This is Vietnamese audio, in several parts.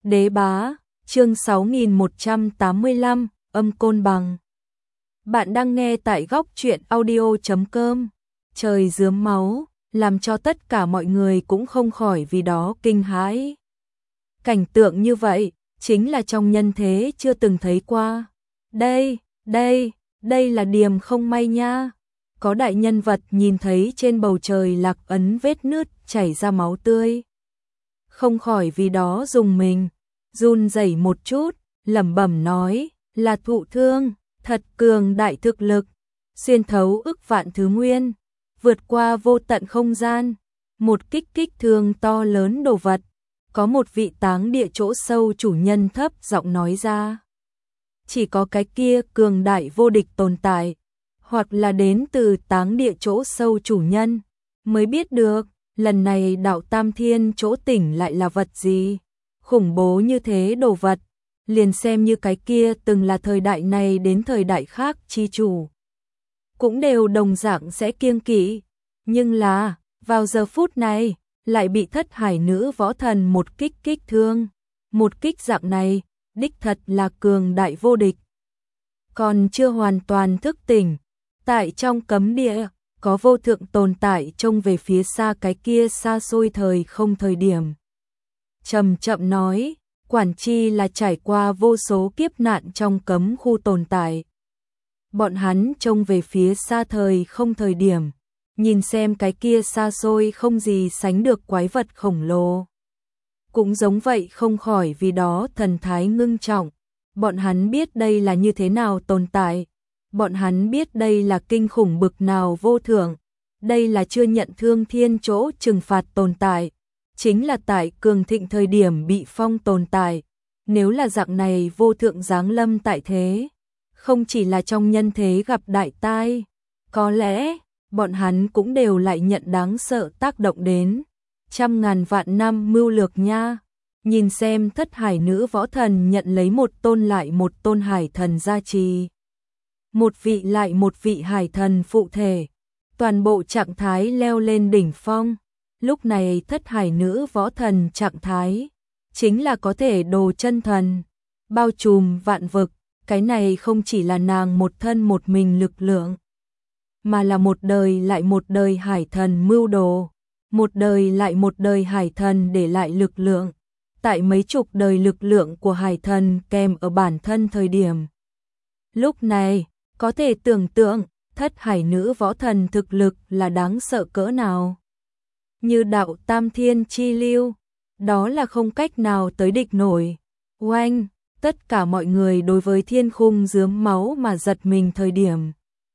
Đế bá, chương 6185, âm côn bằng. Bạn đang nghe tại góc truyện audio.com. Trời rướm máu, làm cho tất cả mọi người cũng không khỏi vì đó kinh hãi. Cảnh tượng như vậy, chính là trong nhân thế chưa từng thấy qua. Đây là điểm không may nha. Có đại nhân vật nhìn thấy trên bầu trời lạc ấn vết nứt chảy ra máu tươi. Không khỏi vì đó dùng mình, run rẩy một chút, lẩm bẩm nói, là thụ thương, thật cường đại thực lực, xuyên thấu ức vạn thứ nguyên, vượt qua vô tận không gian, một kích thương to lớn đồ vật. Có một vị táng địa chỗ sâu chủ nhân thấp giọng nói ra. Chỉ có cái kia cường đại vô địch tồn tại, hoặc là đến từ táng địa chỗ sâu chủ nhân, mới biết được, lần này đạo Tam Thiên chỗ tỉnh lại là vật gì. Khủng bố như thế đồ vật, liền xem như cái kia từng là thời đại này đến thời đại khác chi chủ. Cũng đều đồng dạng sẽ kiêng kỵ, nhưng là, vào giờ phút này, lại bị thất hải nữ võ thần một kích thương. Một kích dạng này, đích thật là cường đại vô địch. Còn chưa hoàn toàn thức tỉnh, tại trong cấm địa, có vô thượng tồn tại trông về phía xa cái kia xa xôi thời không thời điểm. Chậm chậm nói, quản chi là trải qua vô số kiếp nạn trong cấm khu tồn tại. Bọn hắn trông về phía xa thời không thời điểm, nhìn xem cái kia xa xôi không gì sánh được quái vật khổng lồ. Cũng giống vậy không khỏi vì đó thần thái ngưng trọng, bọn hắn biết đây là như thế nào tồn tại. Bọn hắn biết đây là kinh khủng bực nào vô thượng, đây là chưa nhận thương thiên chỗ trừng phạt tồn tại, chính là tại cường thịnh thời điểm bị phong tồn tại. Nếu là dạng này vô thượng giáng lâm tại thế, không chỉ là trong nhân thế gặp đại tai, có lẽ bọn hắn cũng đều lại nhận đáng sợ tác động đến. Trăm ngàn vạn năm mưu lược nha, nhìn xem thất hải nữ võ thần nhận lấy một tôn lại một tôn hải thần gia trì. Một vị lại một vị hải thần phụ thể, toàn bộ trạng thái leo lên đỉnh phong. Lúc này thất hải nữ võ thần trạng thái, chính là có thể đồ chân thần, bao trùm vạn vực. Cái này không chỉ là nàng một thân một mình lực lượng, mà là một đời lại một đời hải thần mưu đồ, một đời lại một đời hải thần để lại lực lượng. Tại mấy chục đời lực lượng của hải thần kèm ở bản thân thời điểm. Lúc này, có thể tưởng tượng, thất hải nữ võ thần thực lực là đáng sợ cỡ nào. Như đạo Tam Thiên chi lưu, đó là không cách nào tới địch nổi. Oanh, tất cả mọi người đối với thiên khung rướm máu mà giật mình thời điểm.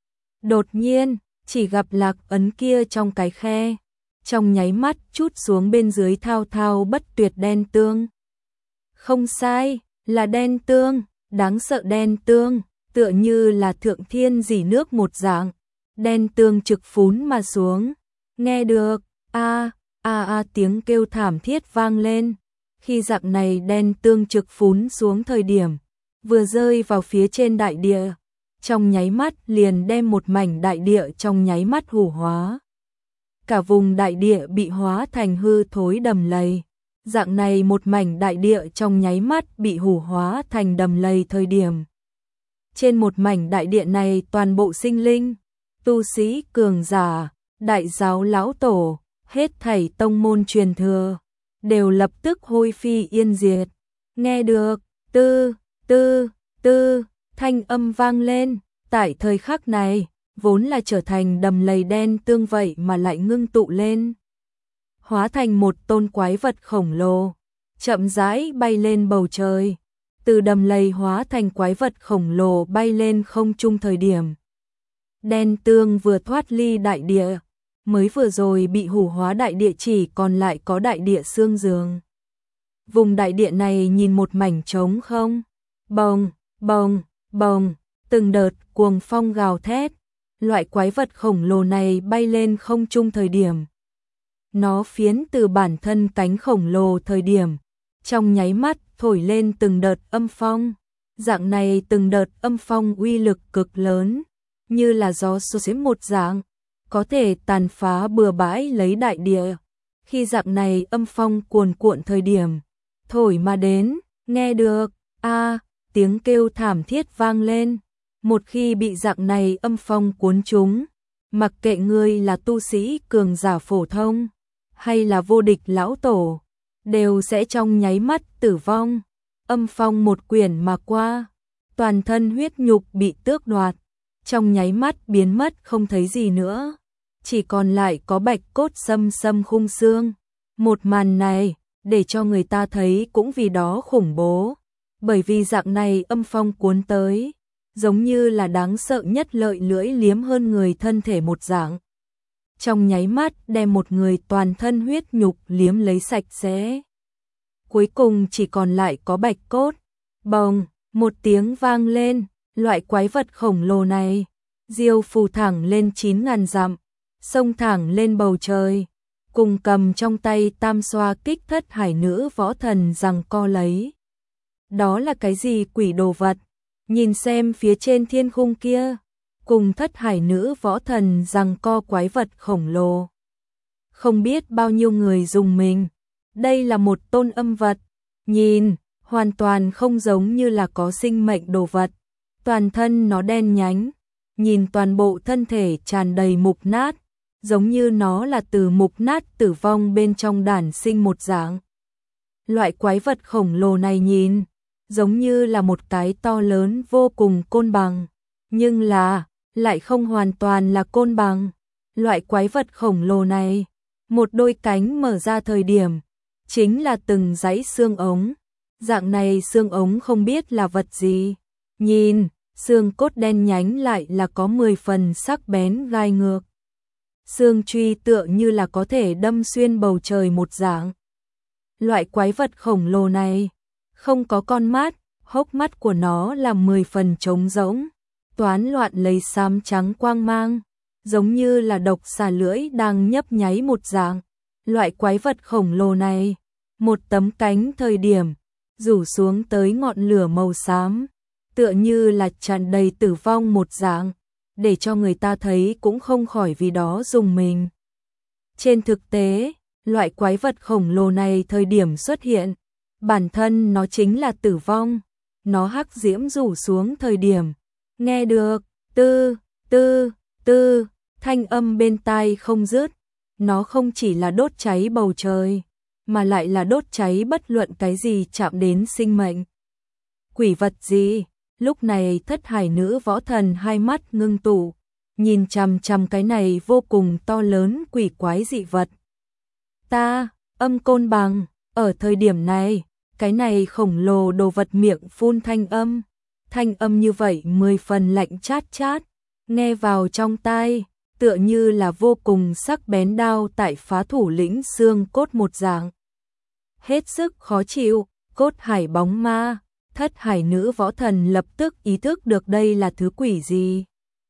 Đột nhiên, chỉ gặp lạc ấn kia trong cái khe, trong nháy mắt chút xuống bên dưới thao thao bất tuyệt đen tương. Không sai, là đen tương, đáng sợ đen tương. Tựa như là thượng thiên dỉ nước một dạng, đen tương trực phún mà xuống. Nghe được, tiếng kêu thảm thiết vang lên. Khi dạng này đen tương trực phún xuống thời điểm, vừa rơi vào phía trên đại địa, trong nháy mắt liền đem một mảnh đại địa trong nháy mắt hủ hóa. Cả vùng đại địa bị hóa thành hư thối đầm lầy. Dạng này một mảnh đại địa trong nháy mắt bị hủ hóa thành đầm lầy thời điểm. Trên một mảnh đại địa này toàn bộ sinh linh, tu sĩ cường giả, đại giáo lão tổ, hết thảy tông môn truyền thừa, đều lập tức hôi phi yên diệt. Nghe được, thanh âm vang lên, tại thời khắc này, vốn là trở thành đầm lầy đen tương vậy mà lại ngưng tụ lên. Hóa thành một tôn quái vật khổng lồ, chậm rãi bay lên bầu trời. Từ đầm lầy hóa thành quái vật khổng lồ bay lên không trung thời điểm. Đen tương vừa thoát ly đại địa, mới vừa rồi bị hủ hóa đại địa chỉ còn lại có đại địa xương giường. Vùng đại địa này nhìn một mảnh trống không, bồng, từng đợt cuồng phong gào thét. Loại quái vật khổng lồ này bay lên không trung thời điểm. Nó phiến từ bản thân cánh khổng lồ thời điểm, trong nháy mắt thổi lên từng đợt âm phong. Dạng này từng đợt âm phong uy lực cực lớn, như là gió xối một dạng, có thể tàn phá bừa bãi lấy đại địa. Khi dạng này âm phong cuồn cuộn thời điểm, thổi mà đến, nghe được, tiếng kêu thảm thiết vang lên. Một khi bị dạng này âm phong cuốn chúng, mặc kệ ngươi là tu sĩ cường giả phổ thông, hay là vô địch lão tổ, đều sẽ trong nháy mắt tử vong. Âm phong một quyển mà qua, toàn thân huyết nhục bị tước đoạt, trong nháy mắt biến mất không thấy gì nữa, chỉ còn lại có bạch cốt xâm xâm khung xương. Một màn này, để cho người ta thấy cũng vì đó khủng bố, bởi vì dạng này âm phong cuốn tới, giống như là đáng sợ nhất lợi lưỡi liếm hơn người thân thể một dạng. Trong nháy mắt đem một người toàn thân huyết nhục liếm lấy sạch sẽ. Cuối cùng chỉ còn lại có bạch cốt. Bồng, một tiếng vang lên, loại quái vật khổng lồ này, diêu phù thẳng lên 9.000 dặm, xông thẳng lên bầu trời, cùng cầm trong tay tam xoa kích thất hải nữ võ thần giằng co lấy. Đó là cái gì quỷ đồ vật? Nhìn xem phía trên thiên khung kia, cùng thất hải nữ võ thần giằng co quái vật khổng lồ. Không biết bao nhiêu người dùng mình. Đây là một tôn âm vật, nhìn, hoàn toàn không giống như là có sinh mệnh đồ vật. Toàn thân nó đen nhánh, nhìn toàn bộ thân thể tràn đầy mục nát, giống như nó là từ mục nát tử vong bên trong đản sinh một dạng. Loại quái vật khổng lồ này nhìn, giống như là một cái to lớn vô cùng côn bằng, nhưng là, lại không hoàn toàn là côn bằng. Loại quái vật khổng lồ này, một đôi cánh mở ra thời điểm, chính là từng dãy xương ống. Dạng này xương ống không biết là vật gì. Nhìn, xương cốt đen nhánh lại là có 10 phần sắc bén gai ngược. Xương truy tựa như là có thể đâm xuyên bầu trời một dạng. Loại quái vật khổng lồ này, không có con mắt, hốc mắt của nó là 10 phần trống rỗng, toán loạn lấy xám trắng quang mang, giống như là độc xà lưỡi đang nhấp nháy một dạng. Loại quái vật khổng lồ này, một tấm cánh thời điểm, rủ xuống tới ngọn lửa màu xám, tựa như là tràn đầy tử vong một dạng, để cho người ta thấy cũng không khỏi vì đó dùng mình. Trên thực tế, loại quái vật khổng lồ này thời điểm xuất hiện, bản thân nó chính là tử vong, nó hắc diễm rủ xuống thời điểm, nghe được, tư, thanh âm bên tai không dứt, nó không chỉ là đốt cháy bầu trời, mà lại là đốt cháy bất luận cái gì chạm đến sinh mệnh. Quỷ vật gì? Lúc này thất hải nữ võ thần hai mắt ngưng tụ, nhìn chằm chằm cái này vô cùng to lớn quỷ quái dị vật. Âm côn bằng, ở thời điểm này, cái này khổng lồ đồ vật miệng phun thanh âm như vậy 10 phần lạnh chát chát, nghe vào trong tai, tựa như là vô cùng sắc bén đao tại phá thủ lĩnh xương cốt một dạng. Hết sức khó chịu, cốt hải bóng ma, thất hải nữ võ thần lập tức ý thức được đây là thứ quỷ gì.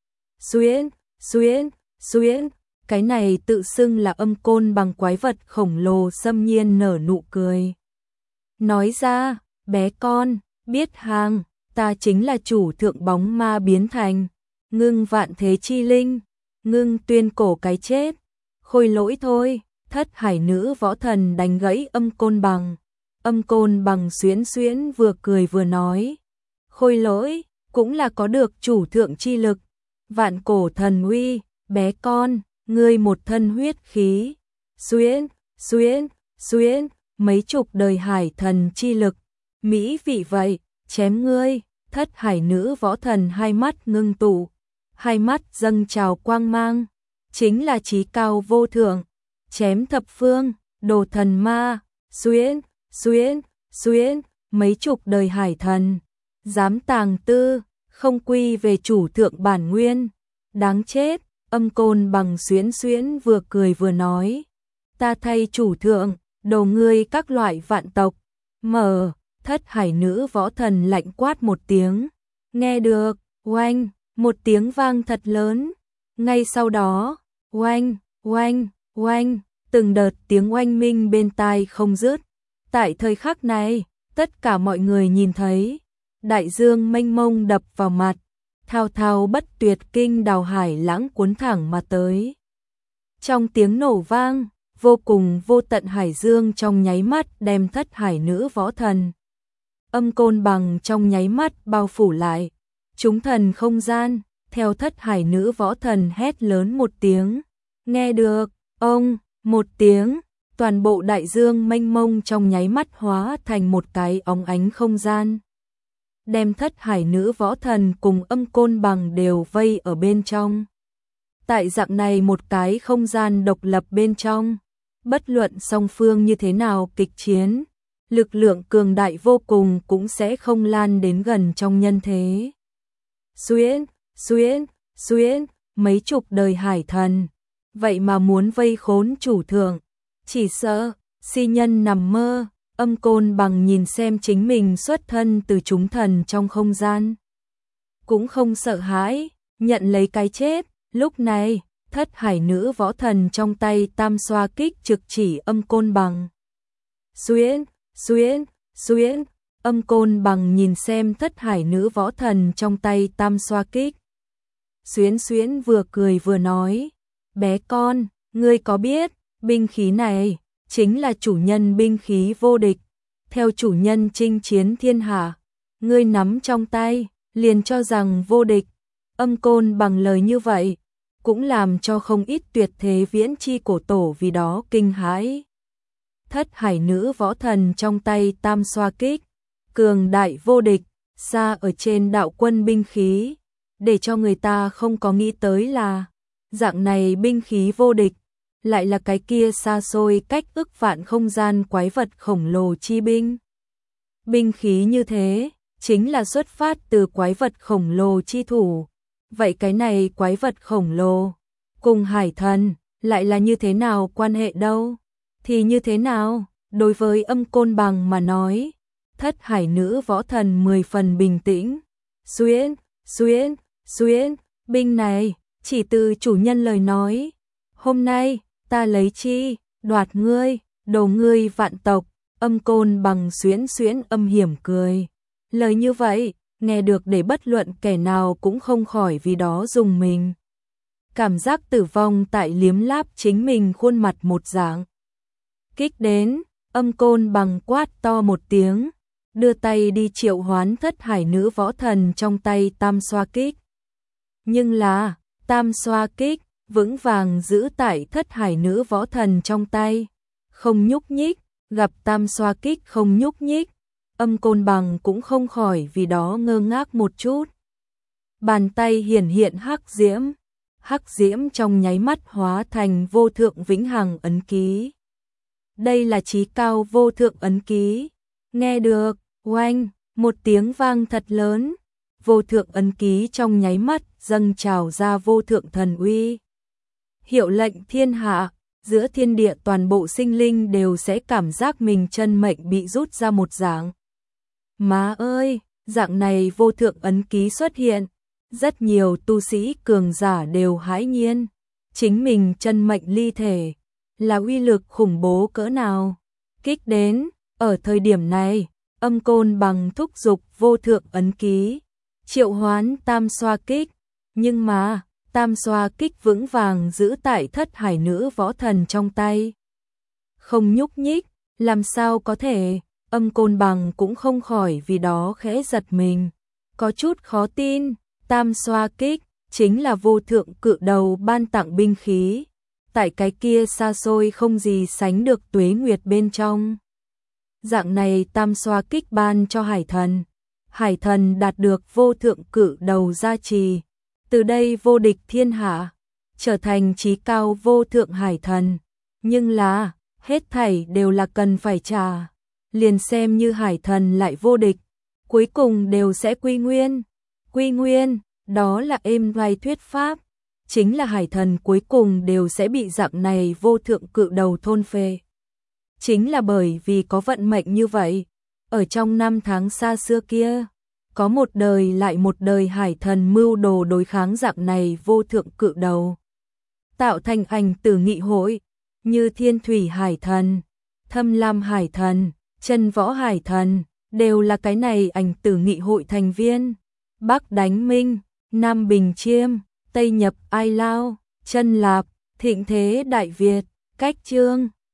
Xuyễn, cái này tự xưng là âm côn bằng quái vật khổng lồ xâm nhiên nở nụ cười. Nói ra, bé con, biết hàng, ta chính là chủ thượng bóng ma biến thành, ngưng vạn thế chi linh, ngưng tuyên cổ cái chết. Khôi lỗi thôi, thất hải nữ võ thần đánh gãy âm côn bằng. Âm côn bằng xuyến vừa cười vừa nói. Khôi lỗi, cũng là có được chủ thượng chi lực. Vạn cổ thần uy, bé con, ngươi một thân huyết khí. Xuyến, mấy chục đời hải thần chi lực. Mỹ vị vậy, chém ngươi, thất hải nữ võ thần hai mắt ngưng tụ. Hai mắt dâng trào quang mang, chính là chí cao vô thượng, chém thập phương, đồ thần ma, xuyến, mấy chục đời hải thần, dám tàng tư, không quy về chủ thượng bản nguyên, đáng chết. Âm côn bằng xuyến vừa cười vừa nói, ta thay chủ thượng, đồ ngươi các loại vạn tộc. Thất hải nữ võ thần lạnh quát một tiếng, nghe được, oanh. Một tiếng vang thật lớn, ngay sau đó, oanh, từng đợt tiếng oanh minh bên tai không dứt. Tại thời khắc này, tất cả mọi người nhìn thấy, đại dương mênh mông đập vào mặt, thao thao bất tuyệt kinh đào hải lãng cuốn thẳng mà tới. Trong tiếng nổ vang, vô cùng vô tận hải dương trong nháy mắt đem thất hải nữ võ thần. Âm côn bằng trong nháy mắt bao phủ lại, chúng thần không gian, theo thất hải nữ võ thần hét lớn một tiếng. Nghe được, ông, một tiếng, toàn bộ đại dương mênh mông trong nháy mắt hóa thành một cái óng ánh không gian. Đem thất hải nữ võ thần cùng âm côn bằng đều vây ở bên trong. Tại dạng này một cái không gian độc lập bên trong, bất luận song phương như thế nào kịch chiến, lực lượng cường đại vô cùng cũng sẽ không lan đến gần trong nhân thế. Xuyễn, mấy chục đời hải thần, vậy mà muốn vây khốn chủ thượng, chỉ sợ, si nhân nằm mơ. Âm côn bằng nhìn xem chính mình xuất thân từ chúng thần trong không gian. Cũng không sợ hãi, nhận lấy cái chết, lúc này, thất hải nữ võ thần trong tay tam xoa kích trực chỉ âm côn bằng. Xuyễn, âm côn bằng nhìn xem thất hải nữ võ thần trong tay tam xoa kích. Xuyễn vừa cười vừa nói, bé con, ngươi có biết, binh khí này chính là chủ nhân binh khí vô địch, theo chủ nhân chinh chiến thiên hạ, ngươi nắm trong tay, liền cho rằng vô địch. Âm côn bằng lời như vậy, cũng làm cho không ít tuyệt thế viễn chi cổ tổ vì đó kinh hãi. Thất hải nữ võ thần trong tay tam xoa kích, cường đại vô địch, xa ở trên đạo quân binh khí, để cho người ta không có nghĩ tới là, dạng này binh khí vô địch, lại là cái kia xa xôi cách ức vạn không gian quái vật khổng lồ chi binh. Binh khí như thế, chính là xuất phát từ quái vật khổng lồ chi thủ. Vậy cái này quái vật khổng lồ, cùng hải thần, lại là như thế nào quan hệ đâu? Thì như thế nào, đối với âm côn bằng mà nói, thất hải nữ võ thần 10 phần bình tĩnh. Xuyễn, binh này, chỉ từ chủ nhân lời nói. Hôm nay, ta lấy chi, đoạt ngươi, đồ ngươi vạn tộc. Âm côn bằng xuyễn âm hiểm cười. Lời như vậy, nghe được để bất luận kẻ nào cũng không khỏi vì đó dùng mình. Cảm giác tử vong tại liếm láp chính mình khuôn mặt một dạng. Kích đến, âm côn bằng quát to một tiếng, đưa tay đi triệu hoán thất hải nữ võ thần trong tay tam xoa kích. Nhưng là, tam xoa kích, vững vàng giữ tại thất hải nữ võ thần trong tay, không nhúc nhích, gặp tam xoa kích không nhúc nhích, âm côn bằng cũng không khỏi vì đó ngơ ngác một chút. Bàn tay hiển hiện hắc diễm trong nháy mắt hóa thành vô thượng vĩnh hằng ấn ký. Đây là chí cao vô thượng ấn ký. Nghe được, oanh, một tiếng vang thật lớn, vô thượng ấn ký trong nháy mắt dâng trào ra vô thượng thần uy. Hiệu lệnh thiên hạ, giữa thiên địa toàn bộ sinh linh đều sẽ cảm giác mình chân mệnh bị rút ra một dạng. Má ơi, dạng này vô thượng ấn ký xuất hiện, rất nhiều tu sĩ cường giả đều hãi nhiên, chính mình chân mệnh ly thể, là uy lực khủng bố cỡ nào. Kích đến, ở thời điểm này, âm côn bằng thúc giục vô thượng ấn ký, triệu hoán tam xoa kích, nhưng mà, tam xoa kích vững vàng giữ tại thất hải nữ võ thần trong tay. Không nhúc nhích, làm sao có thể, âm côn bằng cũng không khỏi vì đó khẽ giật mình, có chút khó tin, tam xoa kích, chính là vô thượng cự đầu ban tặng binh khí, tại cái kia xa xôi không gì sánh được tuế nguyệt bên trong. Dạng này tam xoa kích ban cho hải thần đạt được vô thượng cự đầu gia trì, từ đây vô địch thiên hạ, trở thành chí cao vô thượng hải thần. Nhưng là, hết thảy đều là cần phải trả, liền xem như hải thần lại vô địch, cuối cùng đều sẽ quy nguyên, đó là êm vai thuyết pháp, chính là hải thần cuối cùng đều sẽ bị dạng này vô thượng cự đầu thôn phệ. Chính là bởi vì có vận mệnh như vậy, ở trong năm tháng xa xưa kia, có một đời lại một đời hải thần mưu đồ đối kháng dạng này vô thượng cự đầu, tạo thành ảnh tử nghị hội, như thiên thủy hải thần, thâm lam hải thần, chân võ hải thần, đều là cái này ảnh tử nghị hội thành viên. Bắc đánh Minh, Nam bình Chiêm, Tây nhập Ai Lao, chân Lạp, thịnh thế Đại Việt, Cách chương